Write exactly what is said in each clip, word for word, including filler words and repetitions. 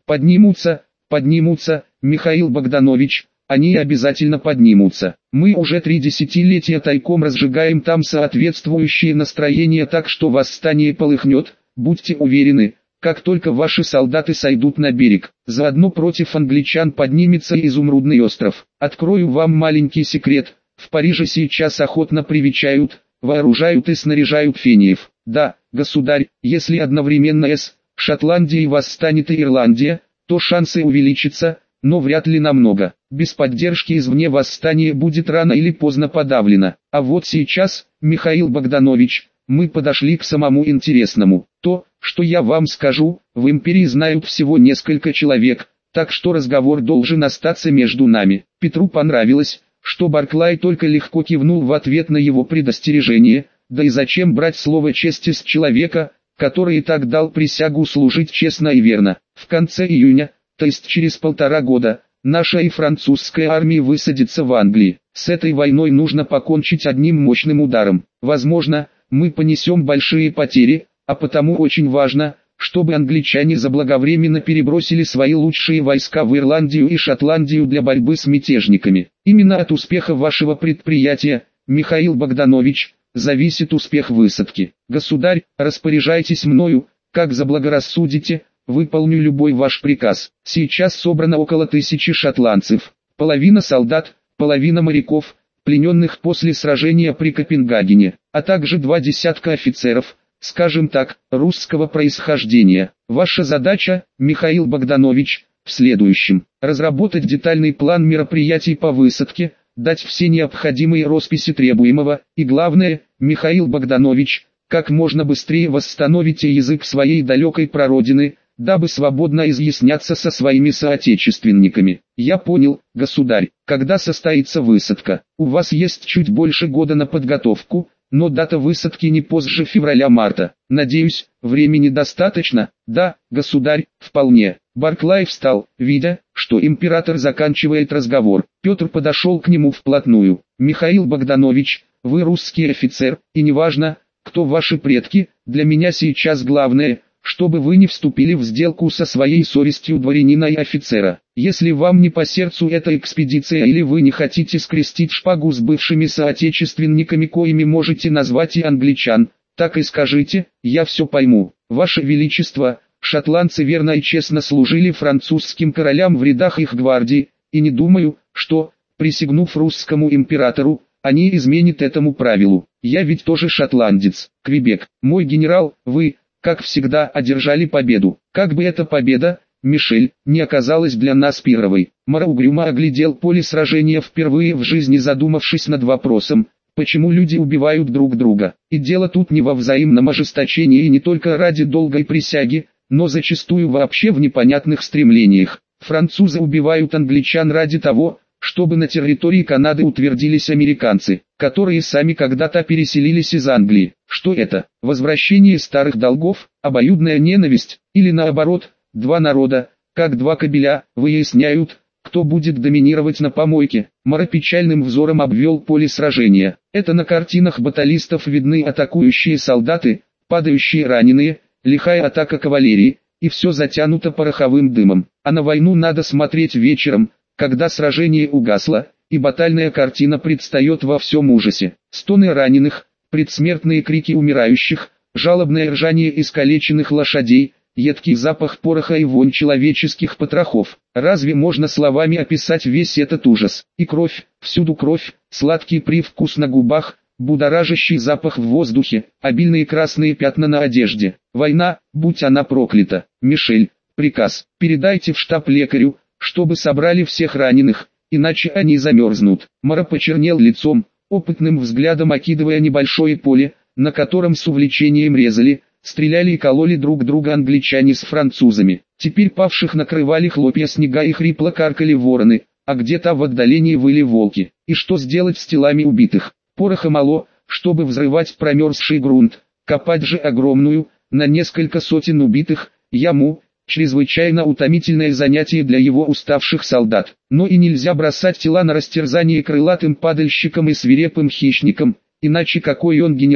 Поднимутся, поднимутся, Михаил Богданович, они обязательно поднимутся. Мы уже три десятилетия тайком разжигаем там соответствующее настроение, так что восстание полыхнет, будьте уверены. Как только ваши солдаты сойдут на берег, заодно против англичан поднимется Изумрудный остров. Открою вам маленький секрет, в Париже сейчас охотно привечают, вооружают и снаряжают фениев. Да, государь, если одновременно с Шотландией восстанет и Ирландия, то шансы увеличатся, но вряд ли намного. Без поддержки извне восстание будет рано или поздно подавлено. А вот сейчас, Михаил Богданович, мы подошли к самому интересному. То, что я вам скажу, в империи знают всего несколько человек, так что разговор должен остаться между нами. Петру понравилось, что Барклай только легко кивнул в ответ на его предостережение, да и зачем брать слово чести с человека, который и так дал присягу служить честно и верно. В конце июня, то есть через полтора года, наша и французская армии высадятся в Англии. С этой войной нужно покончить одним мощным ударом. Возможно, мы понесем большие потери, а потому очень важно, чтобы англичане заблаговременно перебросили свои лучшие войска в Ирландию и Шотландию для борьбы с мятежниками. Именно от успеха вашего предприятия, Михаил Богданович, зависит успех высадки. Государь, распоряжайтесь мною, как заблагорассудите, выполню любой ваш приказ. Сейчас собрано около тысячи шотландцев, половина солдат, половина моряков, плененных после сражения при Копенгагене, а также два десятка офицеров, скажем так, русского происхождения. Ваша задача, Михаил Богданович, в следующем: разработать детальный план мероприятий по высадке, дать все необходимые росписи требуемого, и главное, Михаил Богданович, как можно быстрее восстановите язык своей далекой прародины, дабы свободно изъясняться со своими соотечественниками. Я понял, государь. Когда состоится высадка? У вас есть чуть больше года на подготовку, но дата высадки не позже февраля-марта. Надеюсь, времени достаточно? Да, государь, вполне. Барклай встал, видя, что император заканчивает разговор. Петр подошел к нему вплотную. Михаил Богданович, вы русский офицер, и неважно, кто ваши предки, для меня сейчас главное, чтобы вы не вступили в сделку со своей совестью дворянина и офицера. Если вам не по сердцу эта экспедиция или вы не хотите скрестить шпагу с бывшими соотечественниками, коими можете назвать и англичан, так и скажите, я все пойму. Ваше Величество, шотландцы верно и честно служили французским королям в рядах их гвардии, и не думаю, что, присягнув русскому императору, они изменят этому правилу. Я ведь тоже шотландец. Квебек, мой генерал, вы, как всегда, одержали победу. Как бы эта победа, Мишель, не оказалась для нас первой. Мара угрюмо оглядел поле сражения, впервые в жизни задумавшись над вопросом, почему люди убивают друг друга. И дело тут не во взаимном ожесточении и не только ради долгой присяги, но зачастую вообще в непонятных стремлениях. Французы убивают англичан ради того, чтобы на территории Канады утвердились американцы, которые сами когда-то переселились из Англии. Что это? Возвращение старых долгов, обоюдная ненависть, или наоборот, два народа, как два кобеля, выясняют, кто будет доминировать на помойке. Мара печальным взором обвел поле сражения. Это на картинах баталистов видны атакующие солдаты, падающие раненые, лихая атака кавалерии, и все затянуто пороховым дымом. А на войну надо смотреть вечером, когда сражение угасло, и батальная картина предстает во всем ужасе. Стоны раненых, предсмертные крики умирающих, жалобное ржание искалеченных лошадей, едкий запах пороха и вонь человеческих потрохов. Разве можно словами описать весь этот ужас? И кровь, всюду кровь, сладкий привкус на губах, будоражащий запах в воздухе, обильные красные пятна на одежде. Война, будь она проклята. Мишель, приказ, передайте в штаб лекарю, чтобы собрали всех раненых, иначе они замерзнут. Мара почернел лицом, опытным взглядом окидывая небольшое поле, на котором с увлечением резали, стреляли и кололи друг друга англичане с французами. Теперь павших накрывали хлопья снега и хрипло каркали вороны, а где-то в отдалении выли волки. И что сделать с телами убитых? Пороха мало, чтобы взрывать промерзший грунт, копать же огромную, на несколько сотен убитых, яму. Чрезвычайно утомительное занятие для его уставших солдат. Но и нельзя бросать тела на растерзание крылатым падальщикам и свирепым хищникам, иначе какой он генерал,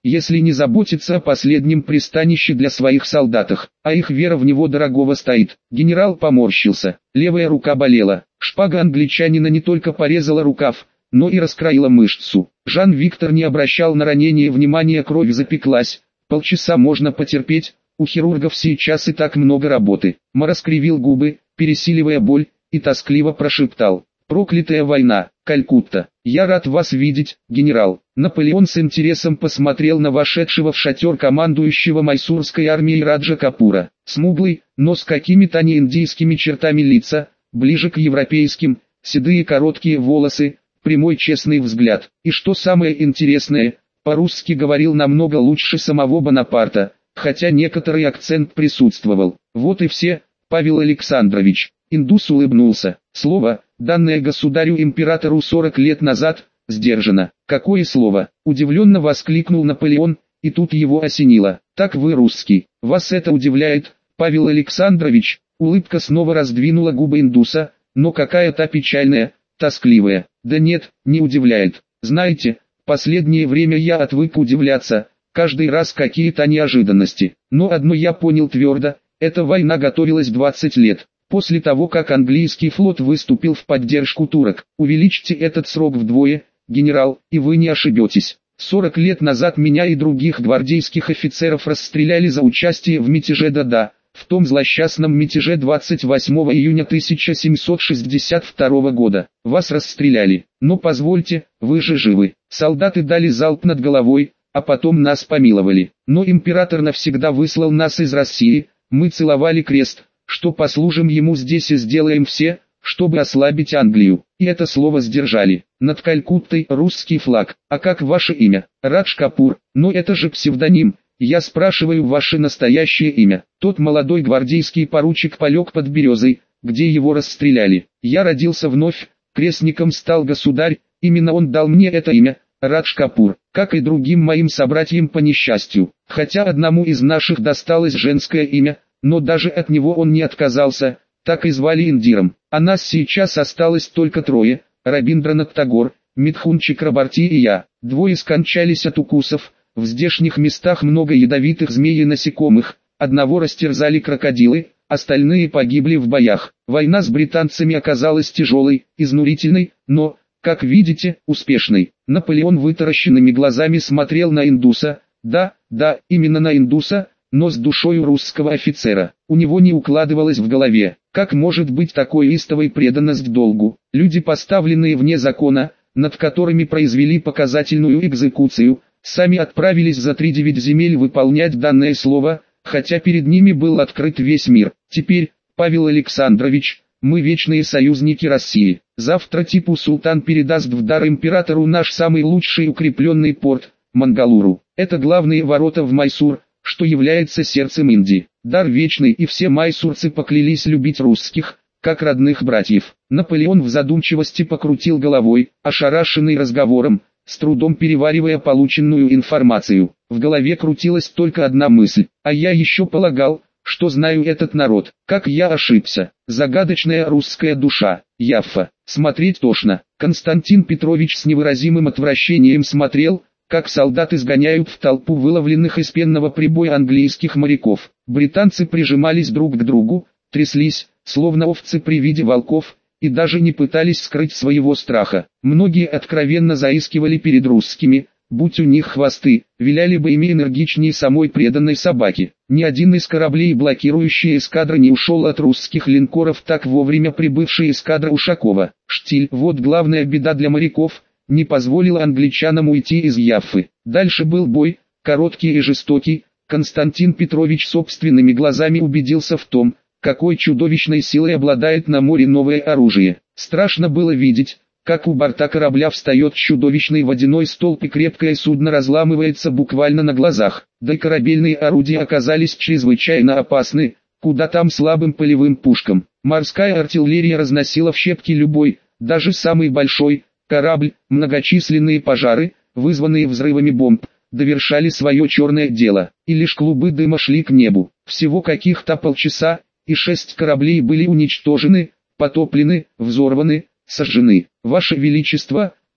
если не заботиться о последнем пристанище для своих солдатах, а их вера в него дорогого стоит. Генерал поморщился, левая рука болела, шпага англичанина не только порезала рукав, но и раскроила мышцу. Жан-Виктор не обращал на ранение внимания, кровь запеклась, полчаса можно потерпеть, у хирургов сейчас и так много работы. Ма скривил губы, пересиливая боль, и тоскливо прошептал: «Проклятая война, Калькутта! Я рад вас видеть, генерал». Наполеон с интересом посмотрел на вошедшего в шатер командующего майсурской армией Раджа Капура. Смуглый, но с какими-то неиндийскими чертами лица, ближе к европейским, седые короткие волосы, прямой честный взгляд. И что самое интересное, по-русски говорил намного лучше самого Бонапарта, хотя некоторый акцент присутствовал. Вот и все, Павел Александрович. Индус улыбнулся. Слово, данное государю-императору сорок лет назад, сдержано. Какое слово? Удивленно воскликнул Наполеон, и тут его осенило. Так вы русский. Вас это удивляет, Павел Александрович? Улыбка снова раздвинула губы индуса, но какая-то печальная, тоскливая. Да нет, не удивляет. Знаете, последнее время я отвык удивляться, каждый раз какие-то неожиданности. Но одно я понял твердо, эта война готовилась двадцать лет. После того, как английский флот выступил в поддержку турок, увеличьте этот срок вдвое, генерал, и вы не ошибетесь. сорок лет назад меня и других гвардейских офицеров расстреляли за участие в мятеже Да-да, в том злосчастном мятеже двадцать восьмого июня тысяча семьсот шестьдесят второго года. Вас расстреляли, но позвольте, вы же живы. Солдаты дали залп над головой, а потом нас помиловали. Но император навсегда выслал нас из России, мы целовали крест, что послужим ему здесь и сделаем все, чтобы ослабить Англию. И это слово сдержали. Над Калькуттой русский флаг. А как ваше имя? Радж Капур. Но это же псевдоним. Я спрашиваю ваше настоящее имя. Тот молодой гвардейский поручик полег под березой, где его расстреляли. Я родился вновь, крестником стал государь, именно он дал мне это имя, Радж Капур, как и другим моим собратьям по несчастью. Хотя одному из наших досталось женское имя, но даже от него он не отказался, так и звали Индиром. А нас сейчас осталось только трое: Рабиндранат Тагор, Митхун Чакрабарти и я. Двое скончались от укусов, в здешних местах много ядовитых змей и насекомых, одного растерзали крокодилы, остальные погибли в боях. Война с британцами оказалась тяжелой, изнурительной, но, как видите, успешной. Наполеон вытаращенными глазами смотрел на индуса. Да, да, именно на индуса, но с душой русского офицера. У него не укладывалось в голове, как может быть такой истовой преданность долгу. Люди, поставленные вне закона, над которыми произвели показательную экзекуцию, сами отправились за тридевять земель выполнять данное слово, хотя перед ними был открыт весь мир. Теперь, Павел Александрович, мы вечные союзники России. Завтра Типу Султан передаст в дар императору наш самый лучший укрепленный порт, Мангалуру. Это главные ворота в Майсур, что является сердцем Индии. Дар вечный, и все майсурцы поклялись любить русских, как родных братьев. Наполеон в задумчивости покрутил головой, ошарашенный разговором, с трудом переваривая полученную информацию. В голове крутилась только одна мысль: а я еще полагал, что знаю этот народ. Как я ошибся. Загадочная русская душа, Яффа. Смотреть тошно. Константин Петрович с невыразимым отвращением смотрел, как солдаты сгоняют в толпу выловленных из пенного прибоя английских моряков. Британцы прижимались друг к другу, тряслись, словно овцы при виде волков, и даже не пытались скрыть своего страха. Многие откровенно заискивали перед русскими, будь у них хвосты, виляли бы ими энергичнее самой преданной собаки. Ни один из кораблей, блокирующие эскадры, не ушел от русских линкоров так вовремя прибывшей эскадра Ушакова. Штиль, вот главная беда для моряков, не позволила англичанам уйти из Яффы. Дальше был бой, короткий и жестокий. Константин Петрович собственными глазами убедился в том, какой чудовищной силой обладает на море новое оружие. Страшно было видеть, как у борта корабля встает чудовищный водяной столб и крепкое судно разламывается буквально на глазах. Да и корабельные орудия оказались чрезвычайно опасны, куда там слабым полевым пушкам. Морская артиллерия разносила в щепки любой, даже самый большой, корабль. Многочисленные пожары, вызванные взрывами бомб, довершали свое черное дело, и лишь клубы дыма шли к небу. Всего каких-то полчаса, и шесть кораблей были уничтожены, потоплены, взорваны, сожжены. Ваше Величество,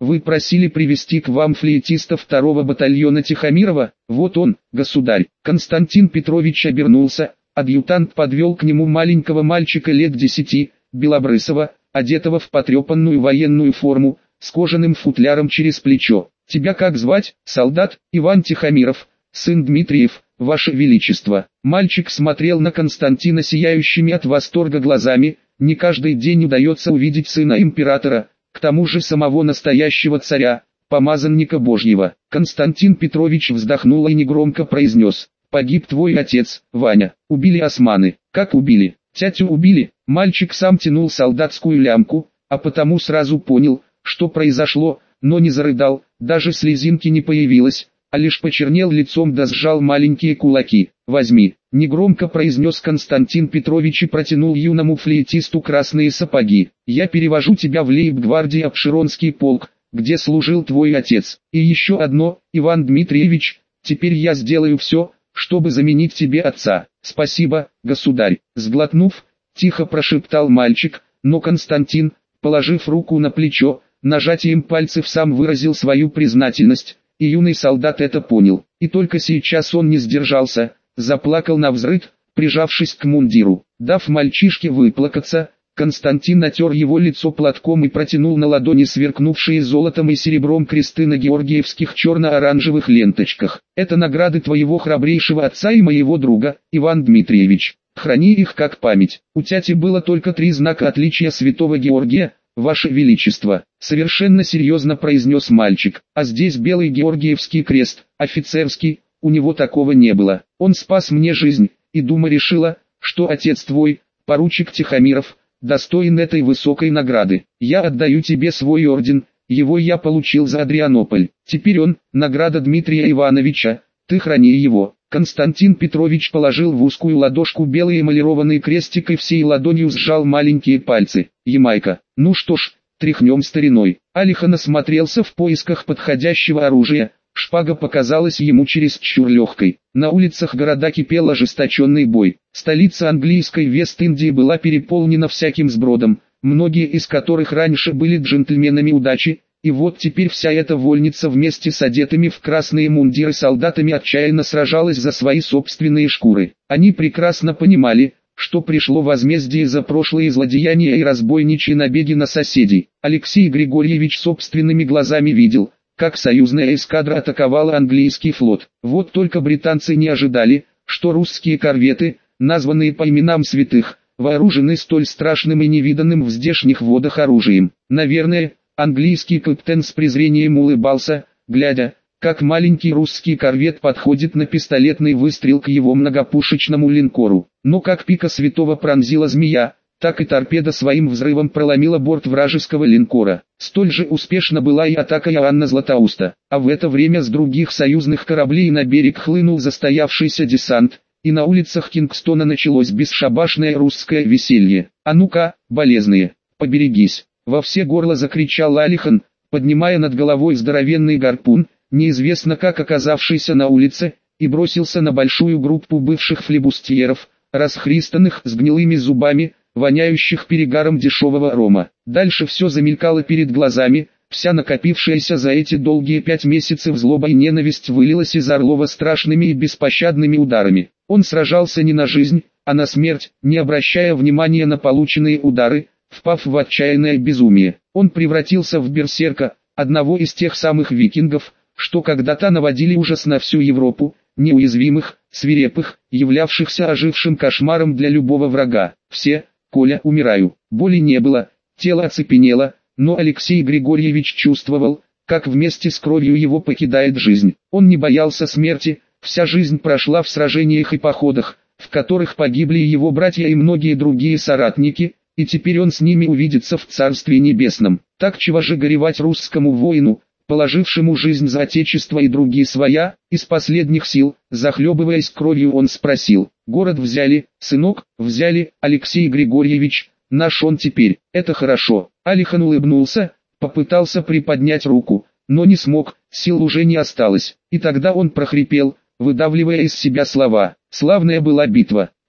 вы просили привести к вам флейтиста второго батальона Тихомирова, вот он, государь». Константин Петрович обернулся, адъютант подвел к нему маленького мальчика лет десяти, белобрысого, одетого в потрепанную военную форму, с кожаным футляром через плечо. «Тебя как звать, солдат?» «Иван Тихомиров, сын Дмитриев, ваше величество». Мальчик смотрел на Константина сияющими от восторга глазами. Не каждый день удается увидеть сына императора, к тому же самого настоящего царя, помазанника Божьего. Константин Петрович вздохнул и негромко произнес: «Погиб твой отец, Ваня. Убили османы». «Как убили?» «Тятю убили». Мальчик сам тянул солдатскую лямку, а потому сразу понял, что произошло, но не зарыдал, даже слезинки не появилось, а лишь почернел лицом да сжал маленькие кулаки. «Возьми», — негромко произнес Константин Петрович и протянул юному флейтисту красные сапоги. «Я перевожу тебя в лейб-гвардии Апшеронский полк, где служил твой отец. И еще одно, Иван Дмитриевич, теперь я сделаю все, чтобы заменить тебе отца». «Спасибо, государь». Сглотнув, тихо прошептал мальчик, но Константин, положив руку на плечо, нажатием пальцев сам выразил свою признательность, и юный солдат это понял. И только сейчас он не сдержался, заплакал навзрыд, прижавшись к мундиру. Дав мальчишке выплакаться, Константин натер его лицо платком и протянул на ладони сверкнувшие золотом и серебром кресты на георгиевских черно-оранжевых ленточках. «Это награды твоего храбрейшего отца и моего друга, Иван Дмитриевич. Храни их как память. У тяти было только три знака отличия святого Георгия, ваше величество», — совершенно серьезно произнес мальчик. «А здесь белый георгиевский крест, офицерский, у него такого не было. Он спас мне жизнь, и дума решила, что отец твой, поручик Тихомиров, достоин этой высокой награды. Я отдаю тебе свой орден, его я получил за Адрианополь. Теперь он, награда Дмитрия Ивановича, ты храни его». Константин Петрович положил в узкую ладошку белый эмалированный крестик и всей ладонью сжал маленькие пальцы. «Ямайка, ну что ж, тряхнем стариной». Алихан осмотрелся в поисках подходящего оружия, шпага показалась ему чересчур легкой. На улицах города кипел ожесточенный бой. Столица английской Вест-Индии была переполнена всяким сбродом, многие из которых раньше были джентльменами удачи, и вот теперь вся эта вольница вместе с одетыми в красные мундиры солдатами отчаянно сражалась за свои собственные шкуры. Они прекрасно понимали, что пришло возмездие за прошлые злодеяния и разбойничьи набеги на соседей. Алексей Григорьевич собственными глазами видел, как союзная эскадра атаковала английский флот. Вот только британцы не ожидали, что русские корветы, названные по именам святых, вооружены столь страшным и невиданным в здешних водах оружием. Наверное, английский капитан с презрением улыбался, глядя, как маленький русский корвет подходит на пистолетный выстрел к его многопушечному линкору. Но как пика святого пронзила змея, так и торпеда своим взрывом проломила борт вражеского линкора. Столь же успешна была и атака Иоанна Златоуста, а в это время с других союзных кораблей на берег хлынул застоявшийся десант, и на улицах Кингстона началось бесшабашное русское веселье. «А ну-ка, болезные, поберегись!» Во все горло закричал Алихан, поднимая над головой здоровенный гарпун, неизвестно как оказавшийся на улице, и бросился на большую группу бывших флибустьеров, расхристанных с гнилыми зубами, воняющих перегаром дешевого рома. Дальше все замелькало перед глазами, вся накопившаяся за эти долгие пять месяцев злоба и ненависть вылилась из Орлова страшными и беспощадными ударами. Он сражался не на жизнь, а на смерть, не обращая внимания на полученные удары, впав в отчаянное безумие. Он превратился в берсерка, одного из тех самых викингов, что когда-то наводили ужас на всю Европу, неуязвимых, свирепых, являвшихся ожившим кошмаром для любого врага. Все, Коля, умираю. Боли не было, тело оцепенело, но Алексей Григорьевич чувствовал, как вместе с кровью его покидает жизнь. Он не боялся смерти, вся жизнь прошла в сражениях и походах, в которых погибли его братья и многие другие соратники, и теперь он с ними увидится в Царстве Небесном. Так чего же горевать русскому воину, положившему жизнь за отечество и другие своя? Из последних сил, захлебываясь кровью, он спросил: «Город взяли, сынок?» «Взяли, Алексей Григорьевич, наш он теперь». «Это хорошо». Алихан улыбнулся, попытался приподнять руку, но не смог, сил уже не осталось. И тогда он прохрипел, выдавливая из себя слова: «Славная была битва.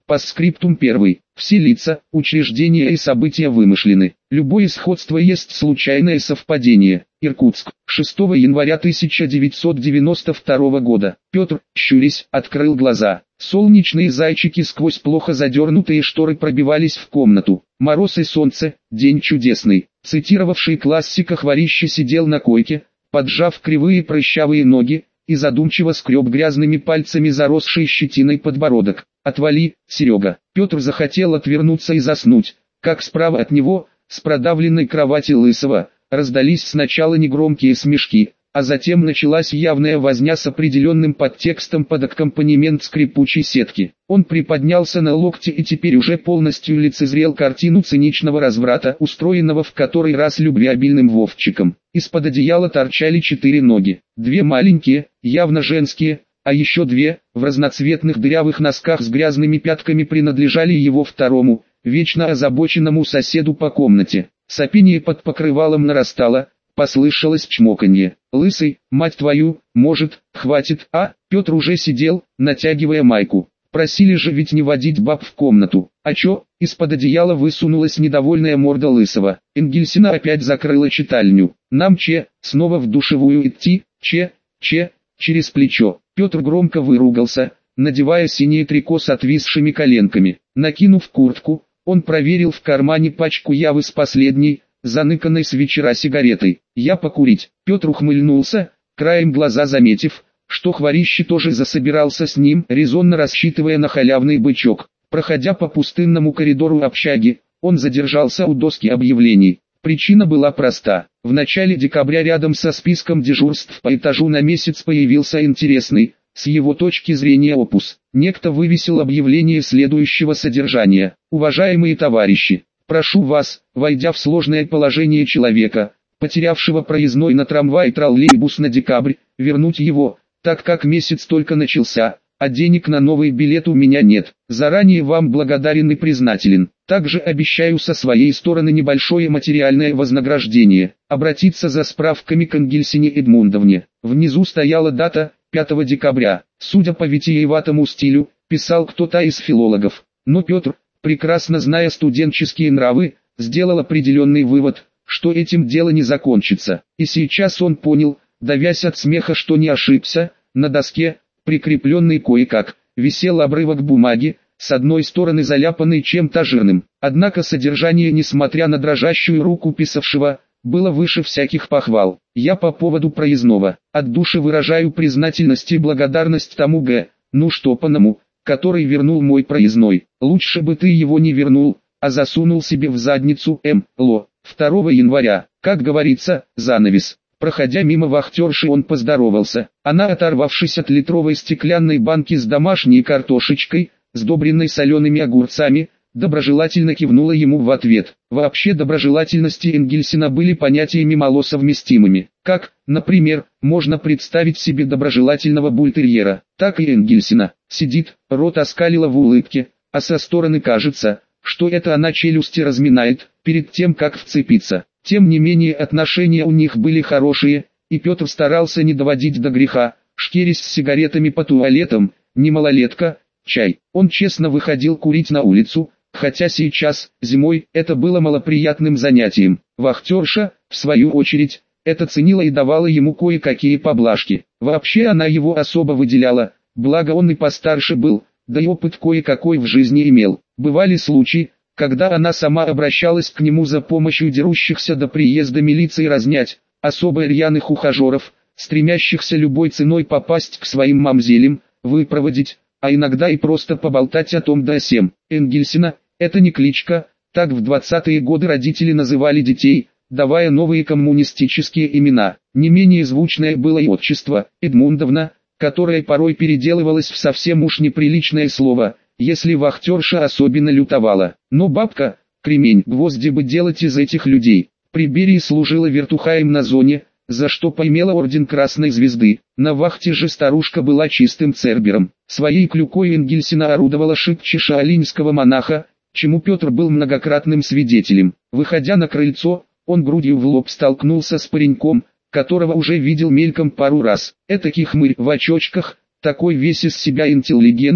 Постскриптум первый. Все лица, учреждения и события вымышлены. Любое сходство есть случайное совпадение. Иркутск. шестого января тысяча девятьсот девяносто второго года. Петр, щурясь, открыл глаза. Солнечные зайчики сквозь плохо задернутые шторы пробивались в комнату. Мороз и солнце, день чудесный. Цитировавший классика Хворище сидел на койке, поджав кривые прыщавые ноги, и задумчиво скреб грязными пальцами заросший щетиной подбородок. «Отвали, Серега!» Петр захотел отвернуться и заснуть, как справа от него, с продавленной кровати Лысого, раздались сначала негромкие смешки, а затем началась явная возня с определенным подтекстом под аккомпанемент скрипучей сетки. Он приподнялся на локте и теперь уже полностью лицезрел картину циничного разврата, устроенного в который раз любвеобильным Вовчиком. Из-под одеяла торчали четыре ноги, две маленькие, явно женские, а еще две, в разноцветных дырявых носках с грязными пятками принадлежали его второму, вечно озабоченному соседу по комнате. Сопение под покрывалом нарастало, послышалось чмоканье. «Лысый, мать твою, может, хватит, а?» Петр уже сидел, натягивая майку. Просили же ведь не водить баб в комнату. А чё? Из-под одеяла высунулась недовольная морда Лысого. Энгельсина опять закрыла читальню. Нам че, снова в душевую идти, че, че, через плечо. Петр громко выругался, надевая синее трико с отвисшими коленками. Накинув куртку, он проверил в кармане пачку явы с последней, заныканной с вечера сигаретой. «Я покурить». Петр ухмыльнулся, краем глаза заметив, что Хворище тоже засобирался с ним, резонно рассчитывая на халявный бычок. Проходя по пустынному коридору общаги, он задержался у доски объявлений. Причина была проста. В начале декабря рядом со списком дежурств по этажу на месяц появился интересный, с его точки зрения опус. Некто вывесил объявление следующего содержания. «Уважаемые товарищи, прошу вас, войдя в сложное положение человека, потерявшего проездной на трамвай и троллейбус на декабрь, вернуть его, так как месяц только начался, а денег на новый билет у меня нет. Заранее вам благодарен и признателен. Также обещаю со своей стороны небольшое материальное вознаграждение. Обратиться за справками к Энгельсине Эдмундовне». Внизу стояла дата, пятого декабря. Судя по витиеватому стилю, писал кто-то из филологов. Но Петр, прекрасно зная студенческие нравы, сделал определенный вывод, что этим дело не закончится. И сейчас он понял, давясь от смеха, что не ошибся. На доске, прикрепленный кое-как, висел обрывок бумаги, с одной стороны заляпанный чем-то жирным. Однако содержание, несмотря на дрожащую руку писавшего, было выше всяких похвал. «Я по поводу проездного, от души выражаю признательность и благодарность тому Г. ну штопаному, который вернул мой проездной. Лучше бы ты его не вернул, а засунул себе в задницу М. Ло. второго января, как говорится, занавес». Проходя мимо вахтерши, он поздоровался. Она, оторвавшись от литровой стеклянной банки с домашней картошечкой, сдобренной солеными огурцами, доброжелательно кивнула ему в ответ. Вообще доброжелательности Энгельсина были понятиями малосовместимыми. Как, например, можно представить себе доброжелательного бультерьера, так и Энгельсина. Сидит, рот оскалила в улыбке, а со стороны кажется, что это она челюсти разминает, перед тем как вцепиться. Тем не менее отношения у них были хорошие, и Петр старался не доводить до греха, шкерясь с сигаретами по туалетам, не малолетка, чай. Он честно выходил курить на улицу, хотя сейчас, зимой, это было малоприятным занятием. Вахтерша, в свою очередь, это ценила и давала ему кое-какие поблажки. Вообще она его особо выделяла, благо он и постарше был, да и опыт кое-какой в жизни имел. Бывали случаи, когда она сама обращалась к нему за помощью дерущихся до приезда милиции разнять, особо рьяных ухажеров, стремящихся любой ценой попасть к своим мамзелям, выпроводить, а иногда и просто поболтать о том да сем. Энгельсина – это не кличка, так в двадцатые годы родители называли детей, давая новые коммунистические имена. Не менее звучное было и отчество – Эдмундовна, которое порой переделывалось в совсем уж неприличное слово – если вахтерша особенно лютовала. Но бабка, кремень, гвозди бы делать из этих людей. При Берии служила вертухаем на зоне, за что поимела орден Красной Звезды. На вахте же старушка была чистым цербером. Своей клюкой Энгельсина орудовала шибче шаолиньского монаха, чему Петр был многократным свидетелем. Выходя на крыльцо, он грудью в лоб столкнулся с пареньком, которого уже видел мельком пару раз. Этакий хмырь в очочках, такой весь из себя интеллигентный,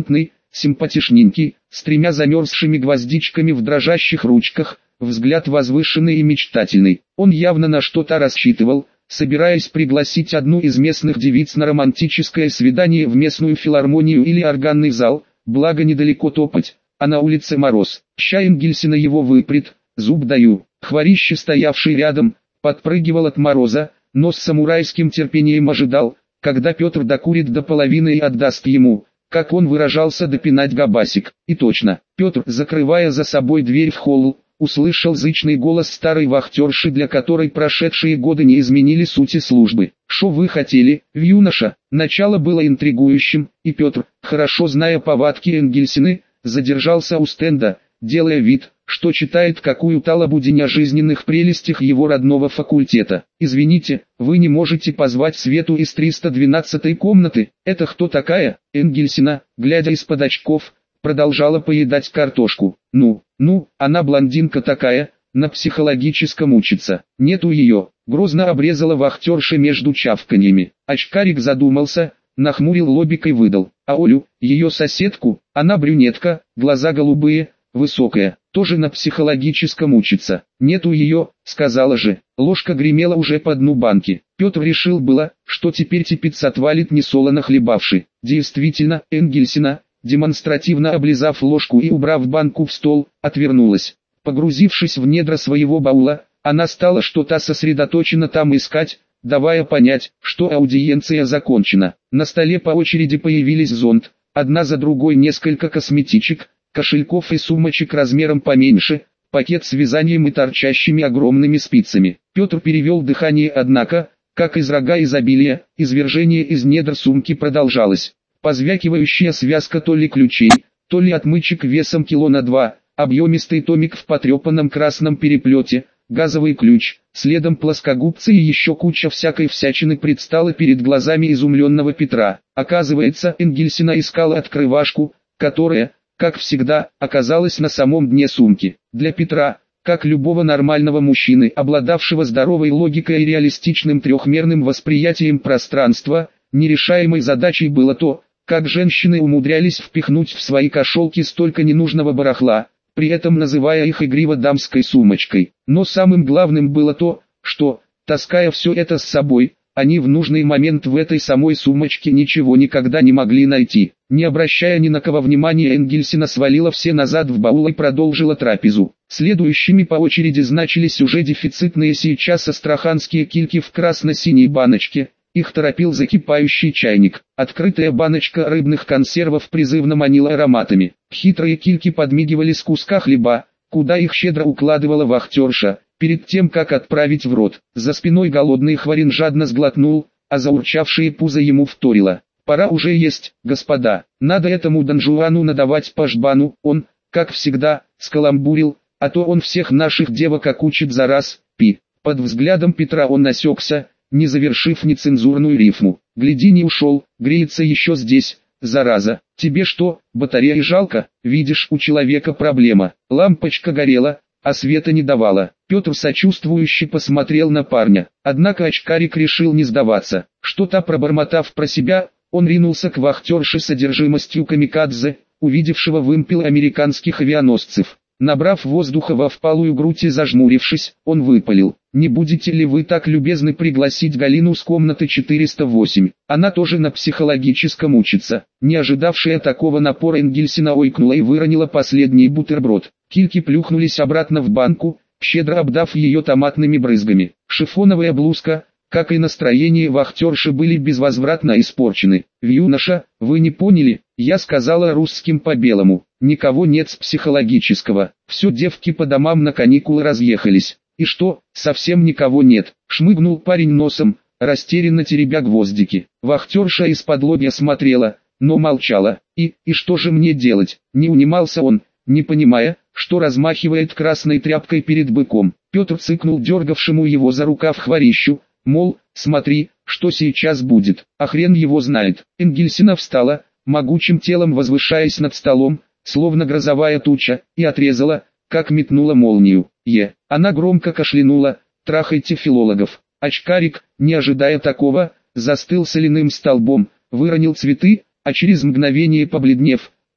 симпатичненький, с тремя замерзшими гвоздичками в дрожащих ручках, взгляд возвышенный и мечтательный. Он явно на что-то рассчитывал, собираясь пригласить одну из местных девиц на романтическое свидание в местную филармонию или органный зал, благо недалеко топать, а на улице мороз. Ща Энгельсина его выпрет, зуб даю. Хворище, стоявший рядом, подпрыгивал от мороза, но с самурайским терпением ожидал, когда Петр докурит до половины и отдаст ему, как он выражался, допинать габасик. И точно, Петр, закрывая за собой дверь в холл, услышал зычный голос старой вахтерши, для которой прошедшие годы не изменили сути службы. «Шо вы хотели, юноша?» Начало было интригующим, и Петр, хорошо зная повадки Энгельсины, задержался у стенда, делая вид, что читает какую-то лабудень о жизненных прелестях его родного факультета. «Извините, вы не можете позвать Свету из триста двенадцатой комнаты? Это кто такая?» Энгельсина, глядя из-под очков, продолжала поедать картошку. «Ну, ну, она блондинка такая, на психологическом учится. Нету ее», грозно обрезала вахтерша между чавканьями. Очкарик задумался, нахмурил лобик и выдал: «А Олю, ее соседку, она брюнетка, глаза голубые, высокая, тоже на психологическом учится». «Нету ее», сказала же. Ложка гремела уже по дну банки. Петр решил было, что теперь типец отвалит несолоно хлебавши. Действительно, Энгельсина, демонстративно облизав ложку и убрав банку в стол, отвернулась. Погрузившись в недра своего баула, она стала что-то сосредоточенно там искать, давая понять, что аудиенция закончена. На столе по очереди появились зонт, одна за другой несколько косметичек, кошельков и сумочек размером поменьше, пакет с вязанием и торчащими огромными спицами. Петр перевел дыхание, однако, как из рога изобилия, извержение из недр сумки продолжалось. Позвякивающая связка то ли ключей, то ли отмычек весом кило на два, объемистый томик в потрепанном красном переплете, газовый ключ, следом плоскогубцы и еще куча всякой всячины предстала перед глазами изумленного Петра. Оказывается, Энгельсина искала открывашку, которая, как всегда, оказалась на самом дне сумки. Для Петра, как любого нормального мужчины, обладавшего здоровой логикой и реалистичным трехмерным восприятием пространства, нерешаемой задачей было то, как женщины умудрялись впихнуть в свои кошелки столько ненужного барахла, при этом называя их игриво дамской сумочкой. Но самым главным было то, что, таская все это с собой, они в нужный момент в этой самой сумочке ничего никогда не могли найти. Не обращая ни на кого внимания, Энгельсина свалила все назад в баул и продолжила трапезу. Следующими по очереди значились уже дефицитные сейчас астраханские кильки в красно-синей баночке. Их торопил закипающий чайник. Открытая баночка рыбных консервов призывно манила ароматами. Хитрые кильки подмигивали с куска хлеба, куда их щедро укладывала вахтерша, перед тем как отправить в рот. За спиной голодный Хварин жадно сглотнул, а заурчавшее пузо ему вторило: «Пора уже есть, господа, надо этому Дон Жуану надавать по жбану». Он, как всегда, скаламбурил: «А то он всех наших девок окучит за раз, пи». Под взглядом Петра он осекся, не завершив нецензурную рифму. «Гляди, не ушел, греется еще здесь, зараза. Тебе что, батареи жалко? Видишь, у человека проблема. Лампочка горела, а света не давала». Петр сочувствующе посмотрел на парня. Однако очкарик решил не сдаваться. Что-то пробормотав про себя, он ринулся к вахтерше с содержимостью камикадзе, увидевшего вымпел американских авианосцев. Набрав воздуха во впалую грудь и зажмурившись, он выпалил: «Не будете ли вы так любезны пригласить Галину с комнаты четыреста восемь? Она тоже на психологическом учится». Не ожидавшая такого напора Энгельсина ойкнула и выронила последний бутерброд. Кильки плюхнулись обратно в банку, щедро обдав ее томатными брызгами. Шифоновая блузка, как и настроение вахтерши, были безвозвратно испорчены. «Юноша, вы не поняли, я сказала русским по белому. Никого нет с психологического. Все девки по домам на каникулы разъехались». «И что, совсем никого нет?» — шмыгнул парень носом, растерянно теребя гвоздики. Вахтерша из-под лобья смотрела, но молчала. «И, и что же мне делать?» — не унимался он, не понимая, что размахивает красной тряпкой перед быком. Петр цыкнул дергавшему его за рукав Хворищу, мол, смотри, что сейчас будет. А хрен его знает. Энгельсина встала, могучим телом возвышаясь над столом, словно грозовая туча, и отрезала, как метнула молнию. Е. Она громко кашлянула: «Трахайте филологов». Очкарик, не ожидая такого, застыл соляным столбом, выронил цветы, а через мгновение, побледнев,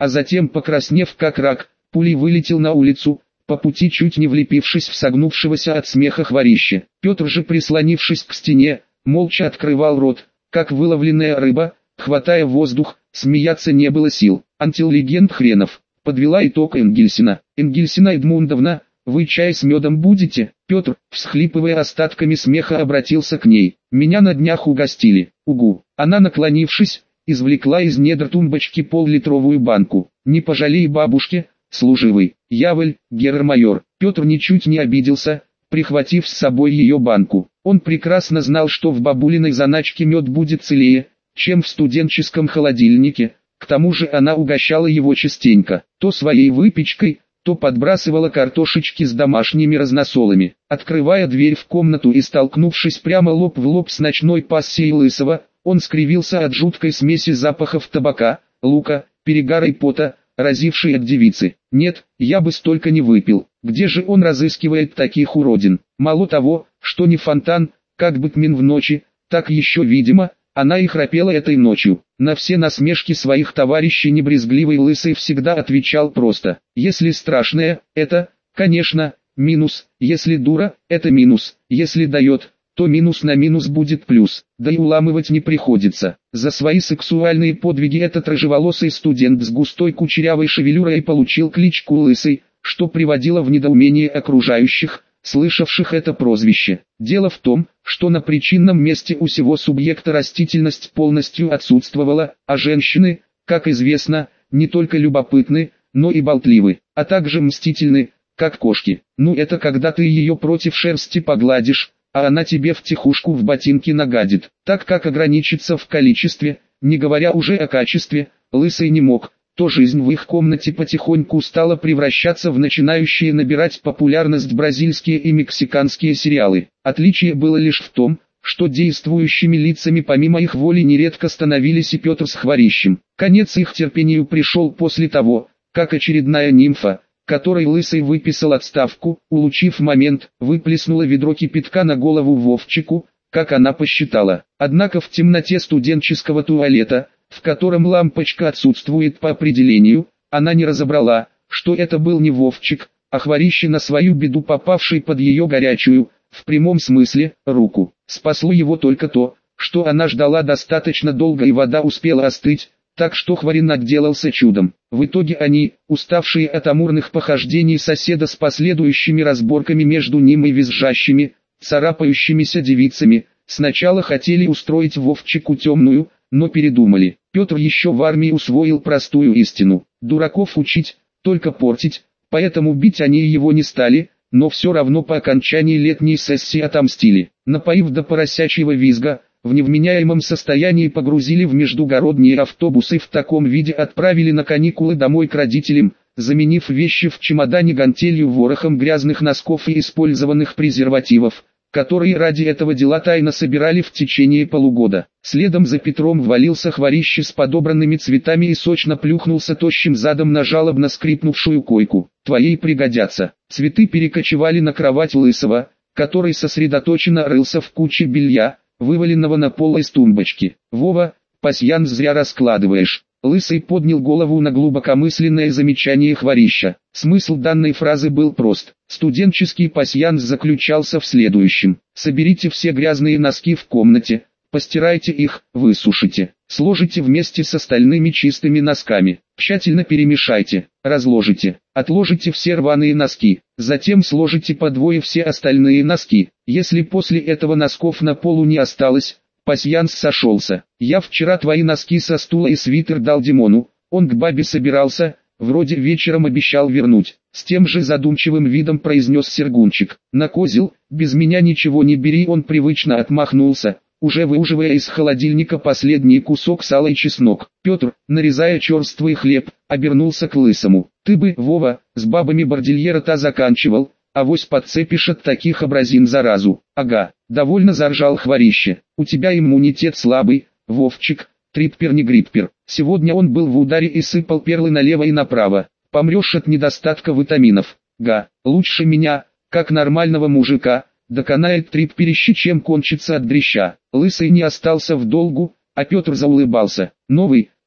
а затем, покраснев как рак, пулей вылетел на улицу, по пути чуть не влепившись в согнувшегося от смеха Хворища. Петр же, прислонившись к стене, молча открывал рот, как выловленная рыба, хватая воздух, смеяться не было сил. Антилегент хренов. Подвела итог Энгельсина. Энгельсина Эдмундовна, вы чай с медом будете? Петр, всхлипывая остатками смеха, обратился к ней. Меня на днях угостили. Угу. Она, наклонившись, извлекла из недр тумбочки пол-литровую банку. Не пожалей бабушке, служивый. Яволь, герр-майор. Петр ничуть не обиделся, прихватив с собой ее банку. Он прекрасно знал, что в бабулиной заначке мед будет целее, чем в студенческом холодильнике. К тому же она угощала его частенько, то своей выпечкой, то подбрасывала картошечки с домашними разносолами. Открывая дверь в комнату и столкнувшись прямо лоб в лоб с ночной пассией Лысого, он скривился от жуткой смеси запахов табака, лука, перегара и пота, разившей от девицы. Нет, я бы столько не выпил. Где же он разыскивает таких уродин? Мало того, что не фонтан, как бытмин в ночи, так еще, видимо, она и храпела этой ночью. На все насмешки своих товарищей небрезгливый Лысый всегда отвечал просто: если страшное, это, конечно, минус, если дура, это минус, если дает, то минус на минус будет плюс, да и уламывать не приходится. За свои сексуальные подвиги этот рыжеволосый студент с густой кучерявой шевелюрой получил кличку Лысый, что приводило в недоумение окружающих, слышавших это прозвище. Дело в том, что на причинном месте у сего субъекта растительность полностью отсутствовала, а женщины, как известно, не только любопытны, но и болтливы, а также мстительны, как кошки. Ну это когда ты ее против шерсти погладишь, а она тебе втихушку в ботинки нагадит. Так как ограничиться в количестве, не говоря уже о качестве, Лысый не мог, то жизнь в их комнате потихоньку стала превращаться в начинающие набирать популярность бразильские и мексиканские сериалы. Отличие было лишь в том, что действующими лицами помимо их воли нередко становились и Петр с Хворищем. Конец их терпению пришел после того, как очередная нимфа, которой Лысый выписал отставку, улучив момент, выплеснула ведро кипятка на голову Вовчику, как она посчитала. Однако в темноте студенческого туалета, в котором лампочка отсутствует по определению, она не разобрала, что это был не Вовчик, а Хворище, на свою беду попавший под ее горячую, в прямом смысле, руку. Спасло его только то, что она ждала достаточно долго и вода успела остыть, так что Хворин отделался чудом. В итоге они, уставшие от амурных похождений соседа с последующими разборками между ним и визжащими, царапающимися девицами, сначала хотели устроить Вовчику темную, но передумали. Петр еще в армии усвоил простую истину: дураков учить, только портить, поэтому бить они его не стали, но все равно по окончании летней сессии отомстили. Напоив до поросячьего визга, в невменяемом состоянии погрузили в междугородние автобусы и в таком виде отправили на каникулы домой к родителям, заменив вещи в чемодане гантелью ворохом грязных носков и использованных презервативов, которые ради этого дела тайно собирали в течение полугода. Следом за Петром ввалился Хворище с подобранными цветами и сочно плюхнулся тощим задом на жалобно скрипнувшую койку. «Твоей пригодятся». Цветы перекочевали на кровать Лысого, который сосредоточенно рылся в куче белья, вываленного на пол из тумбочки. «Вова, пасьянс зря раскладываешь». Лысый поднял голову на глубокомысленное замечание Хворища. Смысл данной фразы был прост. Студенческий пасьянс заключался в следующем: соберите все грязные носки в комнате, постирайте их, высушите, сложите вместе с остальными чистыми носками, тщательно перемешайте, разложите, отложите все рваные носки, затем сложите по двое все остальные носки. Если после этого носков на полу не осталось, пасьянс сошелся. Я вчера твои носки со стула и свитер дал Димону, он к бабе собирался, вроде вечером обещал вернуть. С тем же задумчивым видом произнес Сергунчик. На козел, без меня ничего не бери. Он привычно отмахнулся, уже выуживая из холодильника последний кусок сала и чеснок. Петр, нарезая черствый хлеб, обернулся к Лысому. Ты бы, Вова, с бабами бордильера-то заканчивал, авось подцепишь от таких образин заразу. Ага, довольно заржал Хворище. У тебя иммунитет слабый, Вовчик, триппер не гриппер. Сегодня он был в ударе и сыпал перлы налево и направо. Помрешь от недостатка витаминов. Га, лучше меня, как нормального мужика, доконает трипперище, чем кончится от дрища. Лысый не остался в долгу, а Петр заулыбался. Новый,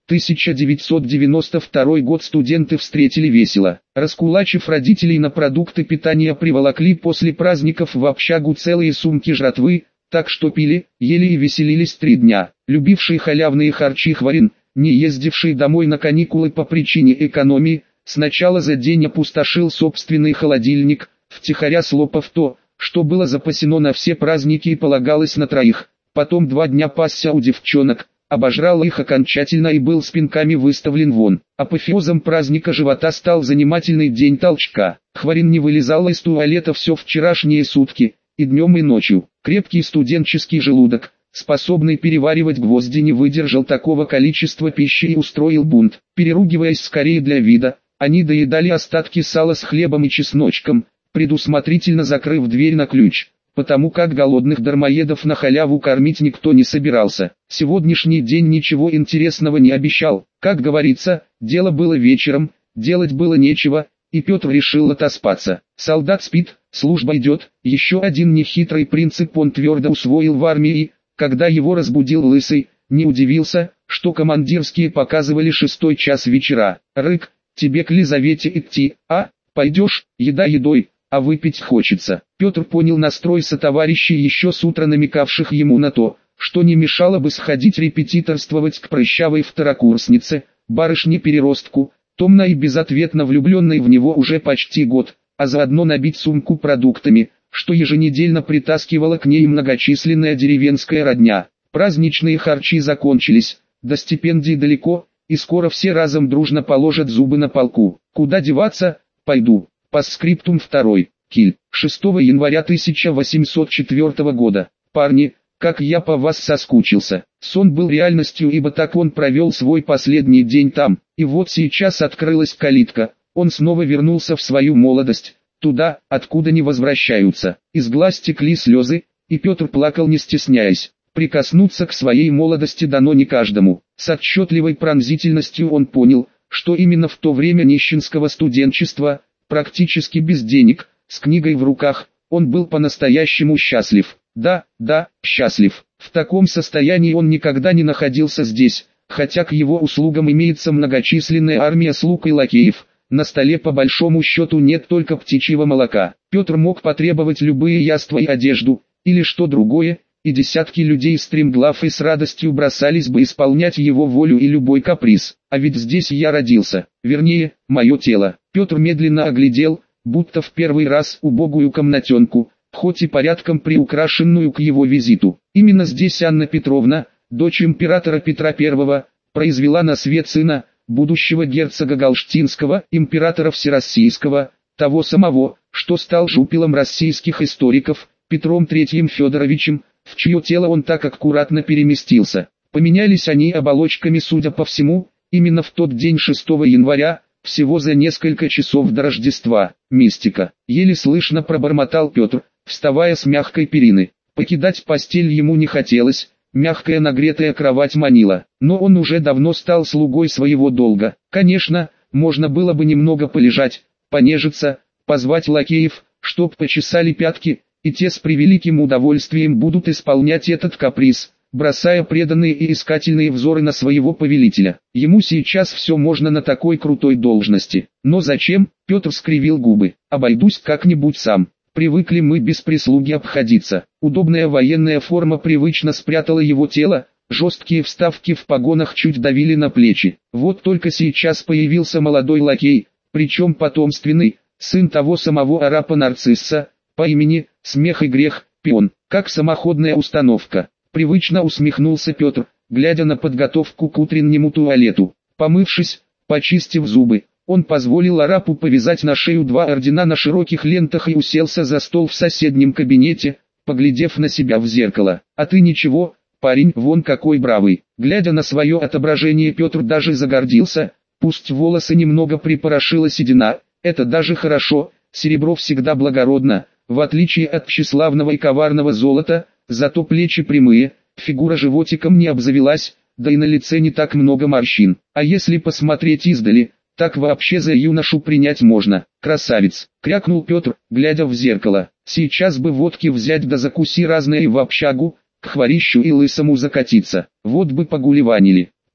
тысяча девятьсот девяносто второй год студенты встретили весело. Раскулачив родителей на продукты питания, приволокли после праздников в общагу целые сумки жратвы, так что пили, ели и веселились три дня. Любивший халявные харчи Хварин, не ездивший домой на каникулы по причине экономии, сначала за день опустошил собственный холодильник, втихаря слопав то, что было запасено на все праздники и полагалось на троих. Потом два дня пасся у девчонок, обожрал их окончательно и был с пинками выставлен вон. Апофеозом праздника живота стал занимательный день толчка. Хварин не вылезал из туалета все вчерашние сутки, и днем и ночью. Крепкий студенческий желудок, способный переваривать гвозди, не выдержал такого количества пищи и устроил бунт. Переругиваясь скорее для вида, они доедали остатки сала с хлебом и чесночком, предусмотрительно закрыв дверь на ключ, потому как голодных дармоедов на халяву кормить никто не собирался. Сегодняшний день ничего интересного не обещал. Как говорится, дело было вечером, делать было нечего, и Петр решил отоспаться. Солдат спит, служба идет. Еще один нехитрый принцип он твердо усвоил в армии и, когда его разбудил Лысый, не удивился, что командирские показывали шестой час вечера. Рык, тебе к Лизавете идти, а? Пойдешь, еда едой, а выпить хочется. Петр понял настрой сотоварищей, еще с утра намекавших ему на то, что не мешало бы сходить репетиторствовать к прыщавой второкурснице, барышне-переростку, томно и безответно влюбленной в него уже почти год, а заодно набить сумку продуктами, что еженедельно притаскивала к ней многочисленная деревенская родня. Праздничные харчи закончились, до стипендий далеко, и скоро все разом дружно положат зубы на полку. Куда деваться? Пойду. Постскриптум второй. Киль. шестого января тысяча восемьсот четвёртого года. Парни, как я по вас соскучился. Сон был реальностью, ибо так он провел свой последний день там. И вот сейчас открылась калитка. Он снова вернулся в свою молодость, туда, откуда не возвращаются. Из глаз текли слезы, и Петр плакал не стесняясь. Прикоснуться к своей молодости дано не каждому. С отчетливой пронзительностью он понял, что именно в то время нищенского студенчества, практически без денег, с книгой в руках, он был по-настоящему счастлив. Да, да, счастлив. В таком состоянии он никогда не находился здесь, хотя к его услугам имеется многочисленная армия слуг и лакеев. На столе по большому счету нет только птичьего молока. Петр мог потребовать любые яства и одежду, или что другое, и десятки людей стремглав и с радостью бросались бы исполнять его волю и любой каприз. А ведь здесь я родился, вернее, мое тело. Петр медленно оглядел, будто в первый раз, убогую комнатенку, хоть и порядком приукрашенную к его визиту. Именно здесь Анна Петровна, дочь императора Петра Первого, произвела на свет сына, будущего герцога Галштинского, императора Всероссийского, того самого, что стал жупелом российских историков, Петром Третьим Федоровичем, в чье тело он так аккуратно переместился. Поменялись они оболочками, судя по всему, именно в тот день шестого января, всего за несколько часов до Рождества. Мистика. Еле слышно пробормотал Петр, вставая с мягкой перины. Покидать постель ему не хотелось, мягкая нагретая кровать манила. Но он уже давно стал слугой своего долга. Конечно, можно было бы немного полежать, понежиться, позвать лакеев, чтоб почесали пятки, и те с превеликим удовольствием будут исполнять этот каприз, бросая преданные и искательные взоры на своего повелителя. Ему сейчас все можно на такой крутой должности. Но зачем? Петр скривил губы. Обойдусь как-нибудь сам. Привыкли мы без прислуги обходиться. Удобная военная форма привычно спрятала его тело, жесткие вставки в погонах чуть давили на плечи. Вот только сейчас появился молодой лакей, причем потомственный, сын того самого арапа Нарцисса, по имени, смех и грех, Пион. Как самоходная установка. Привычно усмехнулся Петр, глядя на подготовку к утреннему туалету. Помывшись, почистив зубы, он позволил арапу повязать на шею два ордена на широких лентах и уселся за стол в соседнем кабинете, поглядев на себя в зеркало. «А ты ничего, парень, вон какой бравый». Глядя на свое отображение, Петр даже загордился, пусть волосы немного припорошила седина, это даже хорошо, серебро всегда благородно, в отличие от тщеславного и коварного золота, зато плечи прямые, фигура животиком не обзавелась, да и на лице не так много морщин. А если посмотреть издали, так вообще за юношу принять можно. Красавец, крякнул Петр, глядя в зеркало. Сейчас бы водки взять да закуси разное и в общагу, к Хворищу и Лысому закатиться. Вот бы погуливанили.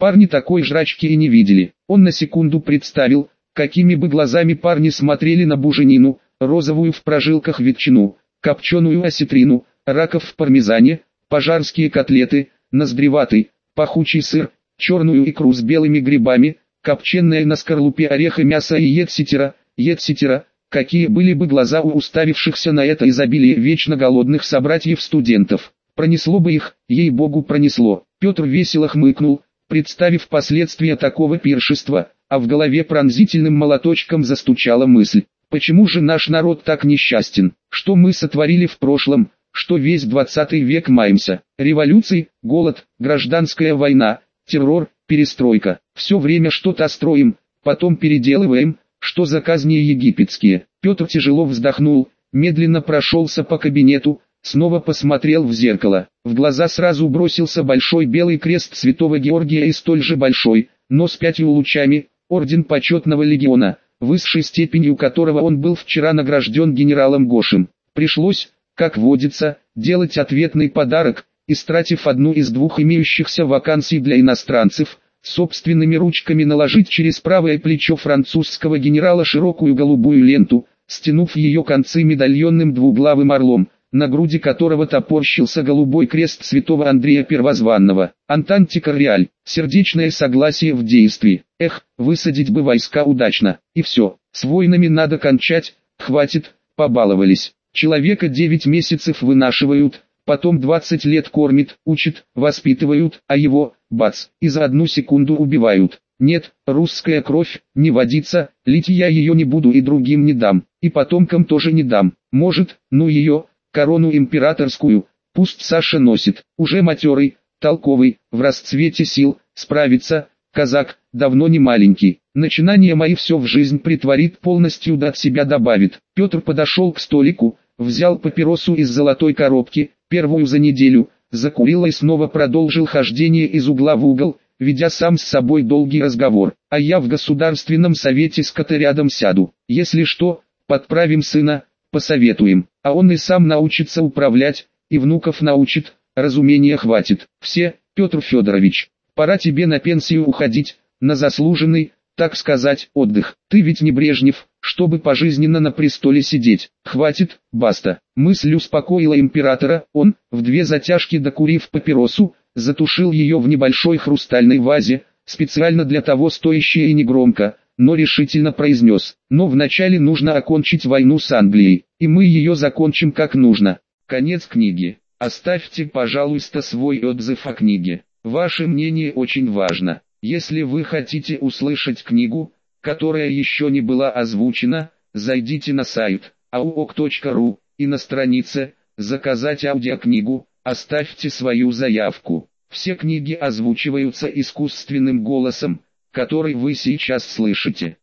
Парни такой жрачки и не видели. Он на секунду представил, какими бы глазами парни смотрели на буженину, розовую в прожилках ветчину, копченую осетрину, раков в пармезане, пожарские котлеты, ноздреватый, пахучий сыр, черную икру с белыми грибами, копченое на скорлупе ореха мясо и етситера, етситера. Какие были бы глаза у уставившихся на это изобилие вечно голодных собратьев-студентов. Пронесло бы их, ей-богу пронесло. Петр весело хмыкнул, представив последствия такого пиршества, а в голове пронзительным молоточком застучала мысль. Почему же наш народ так несчастен? Что мы сотворили в прошлом, что весь двадцатый век маемся? Революции, голод, гражданская война, террор, перестройка. Все время что-то строим, потом переделываем. Что за казни египетские? Петр тяжело вздохнул, медленно прошелся по кабинету, снова посмотрел в зеркало. В глаза сразу бросился большой белый крест святого Георгия и столь же большой, но с пятью лучами, орден почетного легиона, высшей степенью которого он был вчера награжден генералом Гошем. Пришлось, как водится, делать ответный подарок, истратив одну из двух имеющихся вакансий для иностранцев, собственными ручками наложить через правое плечо французского генерала широкую голубую ленту, стянув ее концы медальонным двуглавым орлом, на груди которого топорщился голубой крест святого Андрея Первозванного. Антантика реаль, сердечное согласие в действии. Эх, высадить бы войска удачно, и все, с войнами надо кончать, хватит, побаловались. Человека девять месяцев вынашивают, потом двадцать лет кормят, учат, воспитывают, а его, бац, и за одну секунду убивают. Нет, русская кровь, не водится, лить я ее не буду и другим не дам, и потомкам тоже не дам. Может, ну ее, корону императорскую, пусть Саша носит, уже матерый, толковый, в расцвете сил, справится, казак, давно не маленький. Начинания мои все в жизнь притворит, полностью до от себя добавит. Петр подошел к столику, взял папиросу из золотой коробки, первую за неделю, закурил и снова продолжил хождение из угла в угол, ведя сам с собой долгий разговор. А я в Государственном совете скота рядом сяду. Если что, подправим сына, посоветуем. А он и сам научится управлять, и внуков научит, разумения хватит. Все, Петр Федорович, пора тебе на пенсию уходить, на заслуженный, так сказать, отдых. Ты ведь не Брежнев, чтобы пожизненно на престоле сидеть. Хватит, баста. Мысль успокоила императора, он, в две затяжки докурив папиросу, затушил ее в небольшой хрустальной вазе, специально для того стоящее и негромко, но решительно произнес: но вначале нужно окончить войну с Англией, и мы ее закончим как нужно. Конец книги. Оставьте, пожалуйста, свой отзыв о книге. Ваше мнение очень важно. Если вы хотите услышать книгу, которая еще не была озвучена, зайдите на сайт ауок точка ру и на странице «Заказать аудиокнигу» оставьте свою заявку. Все книги озвучиваются искусственным голосом, который вы сейчас слышите.